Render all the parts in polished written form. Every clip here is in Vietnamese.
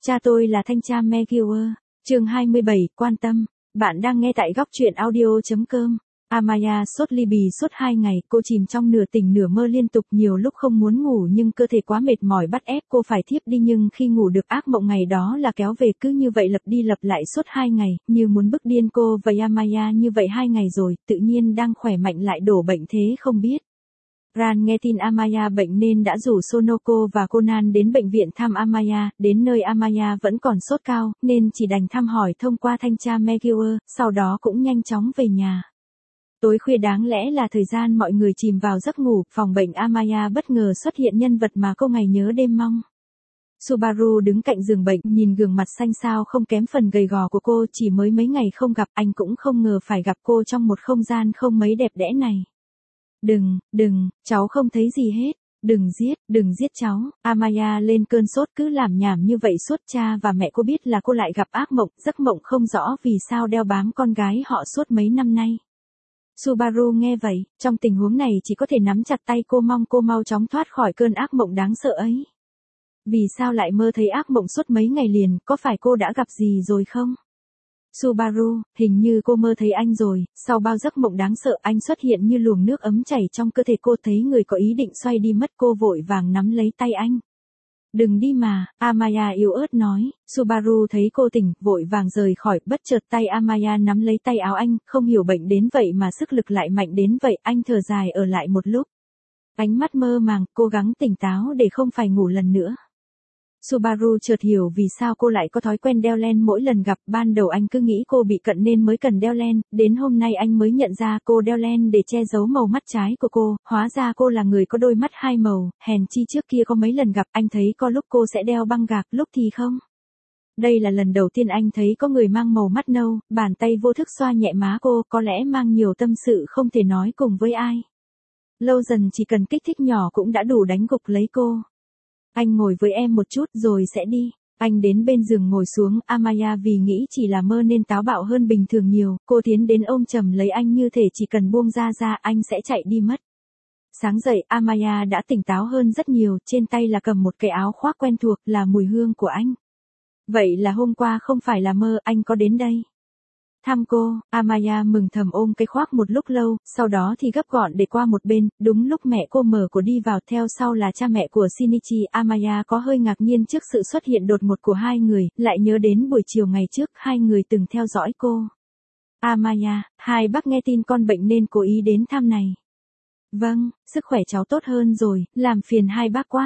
Cha tôi là thanh tra Megillah. Chương 27, quan tâm. Bạn đang nghe tại góc truyện audio.com. Amaya sốt ly bì suốt 2 ngày, cô chìm trong nửa tỉnh nửa mơ liên tục, nhiều lúc không muốn ngủ nhưng cơ thể quá mệt mỏi bắt ép cô phải thiếp đi, nhưng khi ngủ được ác mộng ngày đó là kéo về, cứ như vậy lặp đi lặp lại suốt 2 ngày, như muốn bức điên cô. Vậy Amaya như vậy 2 ngày rồi, tự nhiên đang khỏe mạnh lại đổ bệnh thế không biết. Ran nghe tin Amaya bệnh nên đã rủ Sonoko và Conan đến bệnh viện thăm Amaya, đến nơi Amaya vẫn còn sốt cao, nên chỉ đành thăm hỏi thông qua thanh tra Megillah, sau đó cũng nhanh chóng về nhà. Tối khuya đáng lẽ là thời gian mọi người chìm vào giấc ngủ, phòng bệnh Amaya bất ngờ xuất hiện nhân vật mà cô ngày nhớ đêm mong. Subaru đứng cạnh giường bệnh, nhìn gương mặt xanh xao không kém phần gầy gò của cô, chỉ mới mấy ngày không gặp, anh cũng không ngờ phải gặp cô trong một không gian không mấy đẹp đẽ này. Đừng, cháu không thấy gì hết. Đừng giết cháu. Amaya lên cơn sốt cứ làm nhảm như vậy suốt. Cha và mẹ cô biết là cô lại gặp ác mộng, giấc mộng không rõ vì sao đeo bám con gái họ suốt mấy năm nay. Subaru nghe vậy, trong tình huống này chỉ có thể nắm chặt tay cô, mong cô mau chóng thoát khỏi cơn ác mộng đáng sợ ấy. Vì sao lại mơ thấy ác mộng suốt mấy ngày liền, có phải cô đã gặp gì rồi không? Subaru, hình như cô mơ thấy anh rồi. Sau bao giấc mộng đáng sợ, anh xuất hiện như luồng nước ấm chảy trong cơ thể cô, thấy người có ý định xoay đi mất, cô vội vàng nắm lấy tay anh. Đừng đi mà, Amaya yếu ớt nói. Subaru thấy cô tỉnh, vội vàng rời khỏi, bất chợt tay Amaya nắm lấy tay áo anh, không hiểu bệnh đến vậy mà sức lực lại mạnh đến vậy, anh thở dài ở lại một lúc. Ánh mắt mơ màng, cố gắng tỉnh táo để không phải ngủ lần nữa. Subaru chợt hiểu vì sao cô lại có thói quen đeo len mỗi lần gặp, ban đầu anh cứ nghĩ cô bị cận nên mới cần đeo len, đến hôm nay anh mới nhận ra cô đeo len để che giấu màu mắt trái của cô, hóa ra cô là người có đôi mắt hai màu, hèn chi trước kia có mấy lần gặp anh thấy có lúc cô sẽ đeo băng gạc, lúc thì không. Đây là lần đầu tiên anh thấy có người mang màu mắt nâu, bàn tay vô thức xoa nhẹ má cô, có lẽ mang nhiều tâm sự không thể nói cùng với ai. Lâu dần chỉ cần kích thích nhỏ cũng đã đủ đánh gục lấy cô. Anh ngồi với em một chút rồi sẽ đi. Anh đến bên giường ngồi xuống, Amaya vì nghĩ chỉ là mơ nên táo bạo hơn bình thường nhiều, cô tiến đến ôm chầm lấy anh như thể chỉ cần buông ra anh sẽ chạy đi mất. Sáng dậy, Amaya đã tỉnh táo hơn rất nhiều, trên tay là cầm một cái áo khoác quen thuộc, là mùi hương của anh. Vậy là hôm qua không phải là mơ, anh có đến đây thăm cô. Amaya mừng thầm ôm cái khoác một lúc lâu, sau đó thì gấp gọn để qua một bên, đúng lúc mẹ cô mở cửa đi vào, theo sau là cha mẹ của Shinichi. Amaya có hơi ngạc nhiên trước sự xuất hiện đột ngột của hai người, lại nhớ đến buổi chiều ngày trước, hai người từng theo dõi cô. Amaya, hai bác nghe tin con bệnh nên cố ý đến thăm này. Vâng, sức khỏe cháu tốt hơn rồi, làm phiền hai bác quá.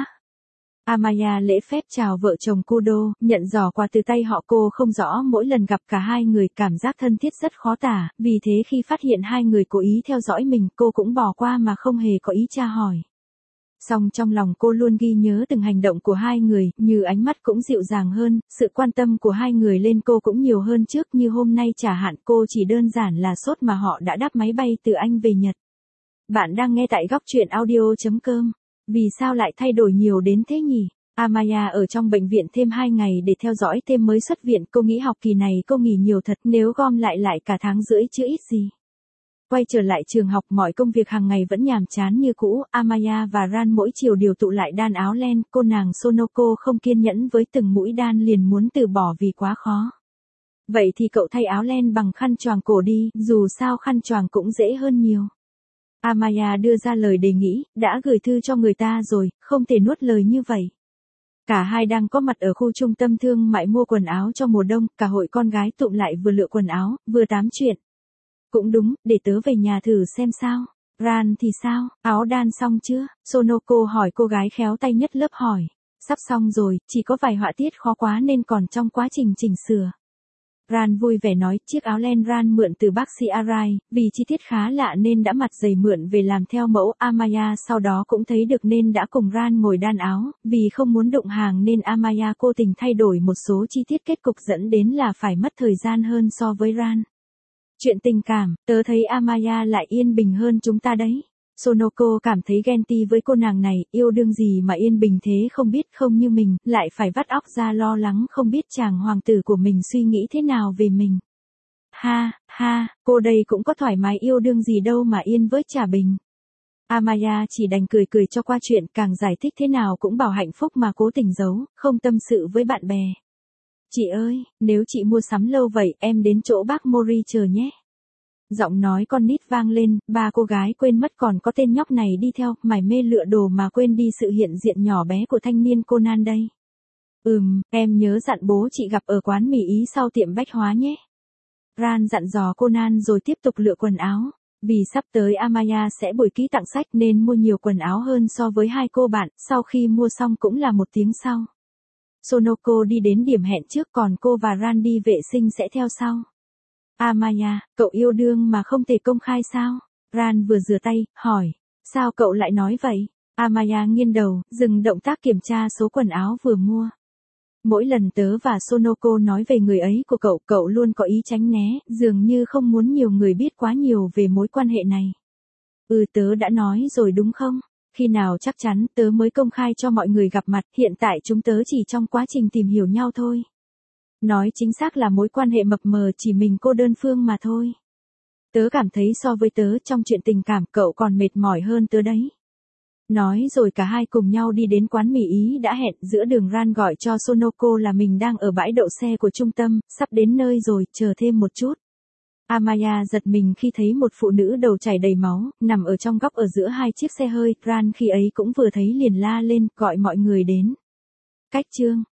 Amaya lễ phép chào vợ chồng Kudo, nhận giỏ quà từ tay họ. Cô không rõ mỗi lần gặp cả hai người cảm giác thân thiết rất khó tả, vì thế khi phát hiện hai người cố ý theo dõi mình, cô cũng bỏ qua mà không hề có ý tra hỏi. Song trong lòng cô luôn ghi nhớ từng hành động của hai người, như ánh mắt cũng dịu dàng hơn, sự quan tâm của hai người lên cô cũng nhiều hơn trước, như hôm nay chả hạn cô chỉ đơn giản là sốt mà họ đã đáp máy bay từ Anh về Nhật. Bạn đang nghe tại góc truyện audio.com. Vì sao lại thay đổi nhiều đến thế nhỉ? Amaya ở trong bệnh viện thêm 2 ngày để theo dõi thêm mới xuất viện, cô nghĩ học kỳ này cô nghỉ nhiều thật, nếu gom lại cả tháng rưỡi chứ ít gì. Quay trở lại trường học, mọi công việc hàng ngày vẫn nhàm chán như cũ. Amaya và Ran mỗi chiều điều tụ lại đan áo len, cô nàng Sonoko không kiên nhẫn với từng mũi đan liền muốn từ bỏ vì quá khó. Vậy thì cậu thay áo len bằng khăn choàng cổ đi, dù sao khăn choàng cũng dễ hơn nhiều. Amaya đưa ra lời đề nghị, đã gửi thư cho người ta rồi, không thể nuốt lời như vậy. Cả hai đang có mặt ở khu trung tâm thương mại mua quần áo cho mùa đông, cả hội con gái tụm lại vừa lựa quần áo, vừa tám chuyện. Cũng đúng, để tớ về nhà thử xem sao. Ran thì sao, áo đan xong chưa? Sonoko hỏi cô gái khéo tay nhất lớp hỏi. Sắp xong rồi, chỉ có vài họa tiết khó quá nên còn trong quá trình chỉnh sửa. Ran vui vẻ nói, chiếc áo len Ran mượn từ bác sĩ Arai, vì chi tiết khá lạ nên đã mặt dày mượn về làm theo mẫu. Amaya sau đó cũng thấy được nên đã cùng Ran ngồi đan áo, vì không muốn đụng hàng nên Amaya cố tình thay đổi một số chi tiết, kết cục dẫn đến là phải mất thời gian hơn so với Ran. Chuyện tình cảm, tớ thấy Amaya lại yên bình hơn chúng ta đấy. Sonoko cảm thấy ghen tị với cô nàng này, yêu đương gì mà yên bình thế không biết, không như mình, lại phải vắt óc ra lo lắng không biết chàng hoàng tử của mình suy nghĩ thế nào về mình. Ha, cô đây cũng có thoải mái yêu đương gì đâu mà yên với Trà Bình. Amaya chỉ đành cười cho qua chuyện, càng giải thích thế nào cũng bảo hạnh phúc mà cố tình giấu, không tâm sự với bạn bè. Chị ơi, nếu chị mua sắm lâu vậy em đến chỗ bác Mori chờ nhé. Giọng nói con nít vang lên, ba cô gái quên mất còn có tên nhóc này đi theo, mải mê lựa đồ mà quên đi sự hiện diện nhỏ bé của thanh niên Conan đây. Em nhớ dặn bố chị gặp ở quán mì Ý sau tiệm bách hóa nhé. Ran dặn dò Conan rồi tiếp tục lựa quần áo. Vì sắp tới Amaya sẽ buổi ký tặng sách nên mua nhiều quần áo hơn so với hai cô bạn, sau khi mua xong cũng là 1 tiếng sau. Sonoko đi đến điểm hẹn trước còn cô và Ran đi vệ sinh sẽ theo sau. Amaya, cậu yêu đương mà không thể công khai sao? Ran vừa rửa tay, hỏi. Sao cậu lại nói vậy? Amaya nghiêng đầu, dừng động tác kiểm tra số quần áo vừa mua. Mỗi lần tớ và Sonoko nói về người ấy của cậu luôn có ý tránh né, dường như không muốn nhiều người biết quá nhiều về mối quan hệ này. Tớ đã nói rồi đúng không? Khi nào chắc chắn tớ mới công khai cho mọi người gặp mặt, hiện tại chúng tớ chỉ trong quá trình tìm hiểu nhau thôi. Nói chính xác là mối quan hệ mập mờ chỉ mình cô đơn phương mà thôi. Tớ cảm thấy so với tớ trong chuyện tình cảm cậu còn mệt mỏi hơn tớ đấy. Nói rồi cả hai cùng nhau đi đến quán mì Ý đã hẹn, giữa đường Ran gọi cho Sonoko là mình đang ở bãi đậu xe của trung tâm, sắp đến nơi rồi, chờ thêm một chút. Amaya giật mình khi thấy một phụ nữ đầu chảy đầy máu, nằm ở trong góc ở giữa hai chiếc xe hơi, Ran khi ấy cũng vừa thấy liền la lên, gọi mọi người đến. Cách chương